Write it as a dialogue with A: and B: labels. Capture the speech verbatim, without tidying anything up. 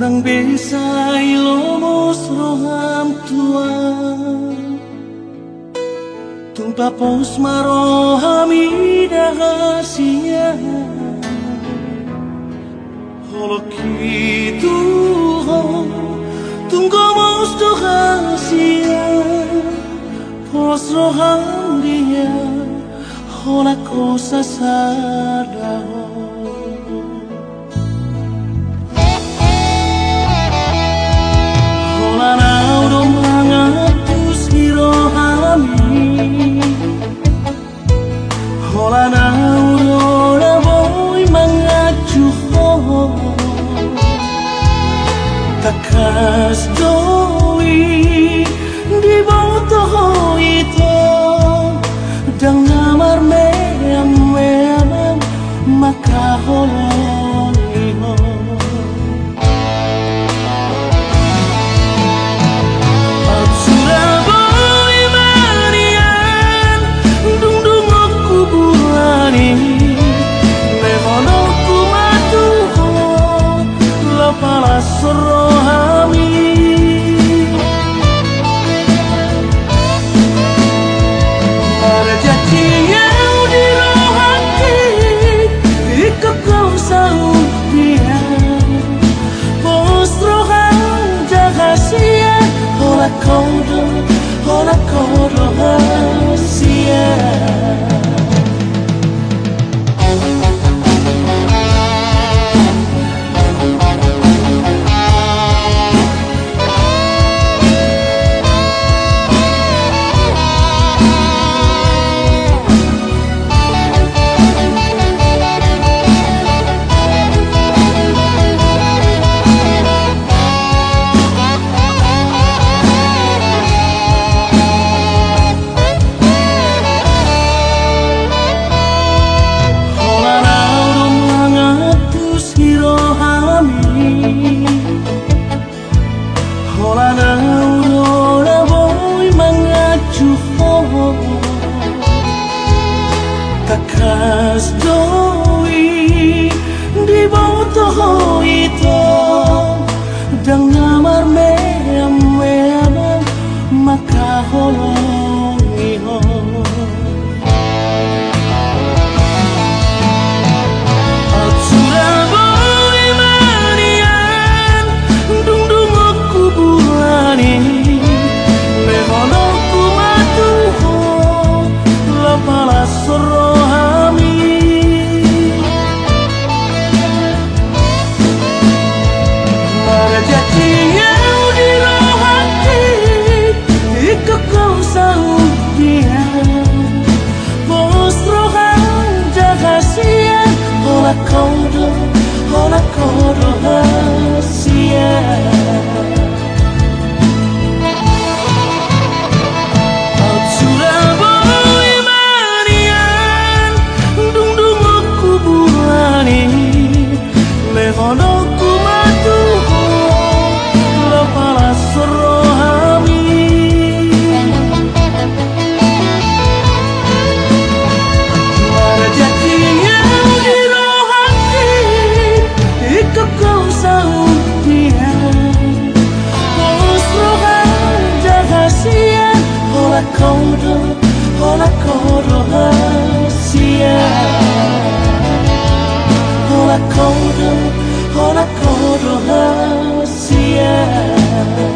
A: Kang besai lomos roham tua Tumpa pos marohami dahasia Holoki tuho Tunggu mos dahasia Pos roham dia Hola cosa sadaho Hola na aurora boy mangacuho Takas doi di boto itu Dang namar meam meam maka hololiho Rohami ada janji yang di rohati ikut kau sahut dia pos roham jaga sia hola kodo hola kodo rahasia Hola na aurora boy mangacuho Takas doi di boto itu Dang namar meam meam maka holongiho Hola kodo, hola kodo rahasia Surabaya manian Dung dung aku bulani Lehono ku matuho Lepalas rohami Mara jatinya kau sahut dia pos roham jaga sia hola kodo hola kodo rahasia hola kodo hola kodo rahasia